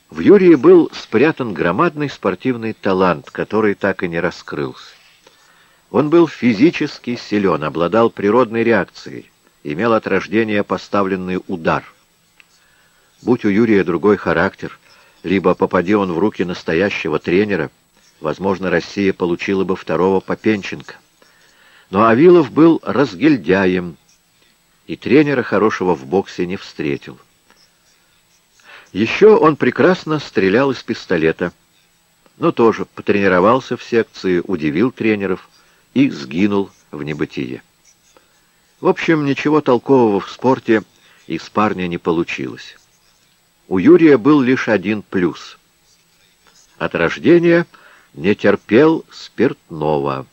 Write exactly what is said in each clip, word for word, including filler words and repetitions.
В Юрии был спрятан громадный спортивный талант, который так и не раскрылся. Он был физически силен, обладал природной реакцией, имел от рождения поставленный удар. Будь у Юрия другой характер, либо попади он в руки настоящего тренера, возможно, Россия получила бы второго Попенченко. Но Авилов был разгильдяем, и тренера хорошего в боксе не встретил. Еще он прекрасно стрелял из пистолета, но тоже потренировался в секции, удивил тренеров и сгинул в небытие. В общем, ничего толкового в спорте из парня не получилось. У Юрия был лишь один плюс. От рождения не терпел спиртного.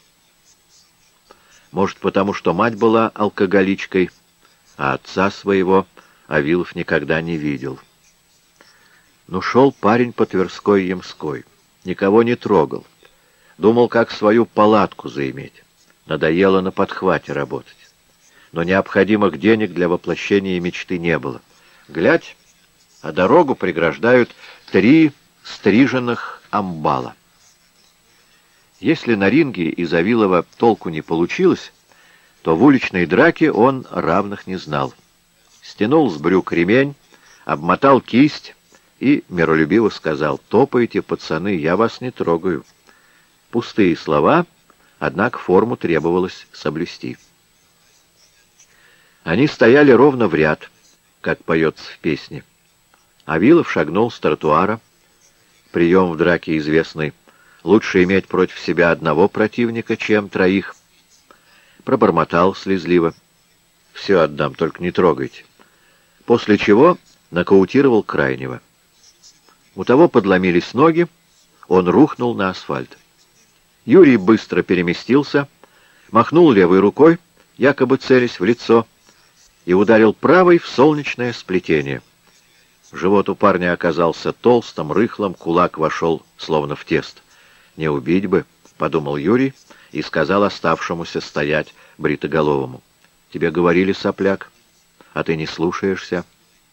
Может, потому что мать была алкоголичкой, а отца своего Авилов никогда не видел. Но шел парень по Тверской-Ямской, никого не трогал. Думал, как свою палатку заиметь. Надоело на подхвате работать. Но необходимых денег для воплощения мечты не было. Глядь, а дорогу преграждают три стриженных амбала. Если на ринге из Авилова толку не получилось, то в уличной драке он равных не знал. Стянул с брюк ремень, обмотал кисть и миролюбиво сказал: «Топайте, пацаны, я вас не трогаю». Пустые слова, однако форму требовалось соблюсти. Они стояли ровно в ряд, как поется в песне. Авилов шагнул с тротуара. Прием в драке известный: лучше иметь против себя одного противника, чем троих. Пробормотал слезливо: «Все отдам, только не трогайте». После чего нокаутировал крайнего. У того подломились ноги, он рухнул на асфальт. Юрий быстро переместился, махнул левой рукой, якобы целясь в лицо, и ударил правой в солнечное сплетение. Живот у парня оказался толстым, рыхлым, кулак вошел словно в тесто. «Не убить бы», — подумал Юрий и сказал оставшемуся стоять бритоголовому: «Тебе говорили, сопляк, а ты не слушаешься».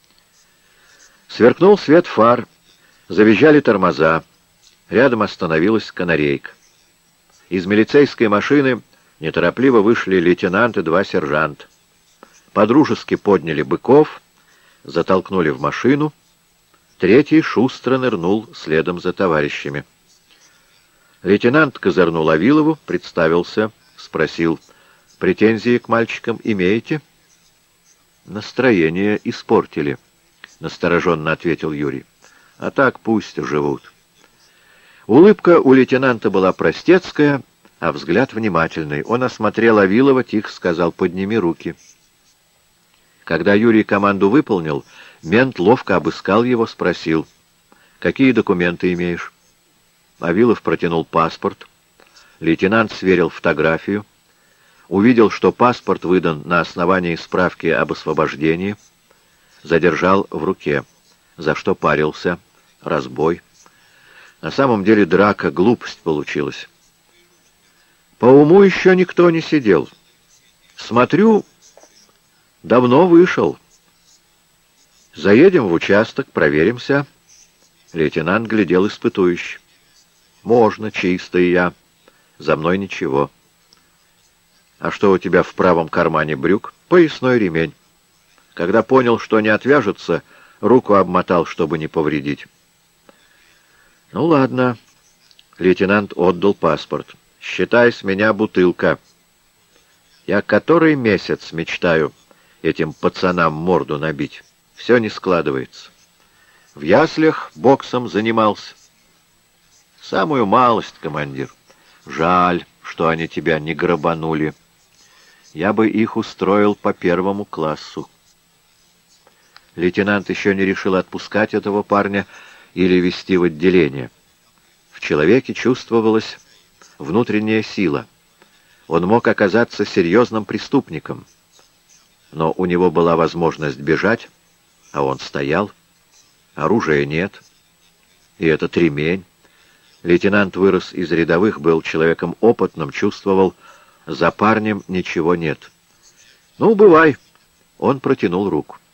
Сверкнул свет фар, завизжали тормоза. Рядом остановилась канарейка. Из милицейской машины неторопливо вышли лейтенант и два сержанта. Подружески подняли быков, затолкнули в машину. Третий шустро нырнул следом за товарищами. Лейтенант козырнул Авилову, представился, спросил: «Претензии к мальчикам имеете?» «Настроение испортили», — настороженно ответил Юрий. «А так пусть живут». Улыбка у лейтенанта была простецкая, а взгляд внимательный. Он осмотрел Авилова, тихо сказал: «Подними руки». Когда Юрий команду выполнил, мент ловко обыскал его, спросил: «Какие документы имеешь?» Авилов протянул паспорт. Лейтенант сверил фотографию, увидел, что паспорт выдан на основании справки об освобождении, задержал в руке. За что парился? Разбой. На самом деле драка, глупость получилась. По уму еще никто не сидел. Смотрю, давно вышел. Заедем в участок, проверимся. Лейтенант глядел испытующе. Можно, чистый я. За мной ничего. А что у тебя в правом кармане брюк? Поясной ремень. Когда понял, что не отвяжется, руку обмотал, чтобы не повредить. Ну ладно. Лейтенант отдал паспорт. Считай, с меня бутылка. Я который месяц мечтаю этим пацанам морду набить. Все не складывается. В яслях боксом занимался. Самую малость, командир. Жаль, что они тебя не грабанули. Я бы их устроил по первому классу. Лейтенант еще не решил отпускать этого парня или вести в отделение. В человеке чувствовалась внутренняя сила. Он мог оказаться серьезным преступником. Но у него была возможность бежать, а он стоял. Оружия нет. И этот ремень. Лейтенант вырос из рядовых, был человеком опытным, чувствовал, за парнем ничего нет. «Ну, бывай!» Он протянул руку.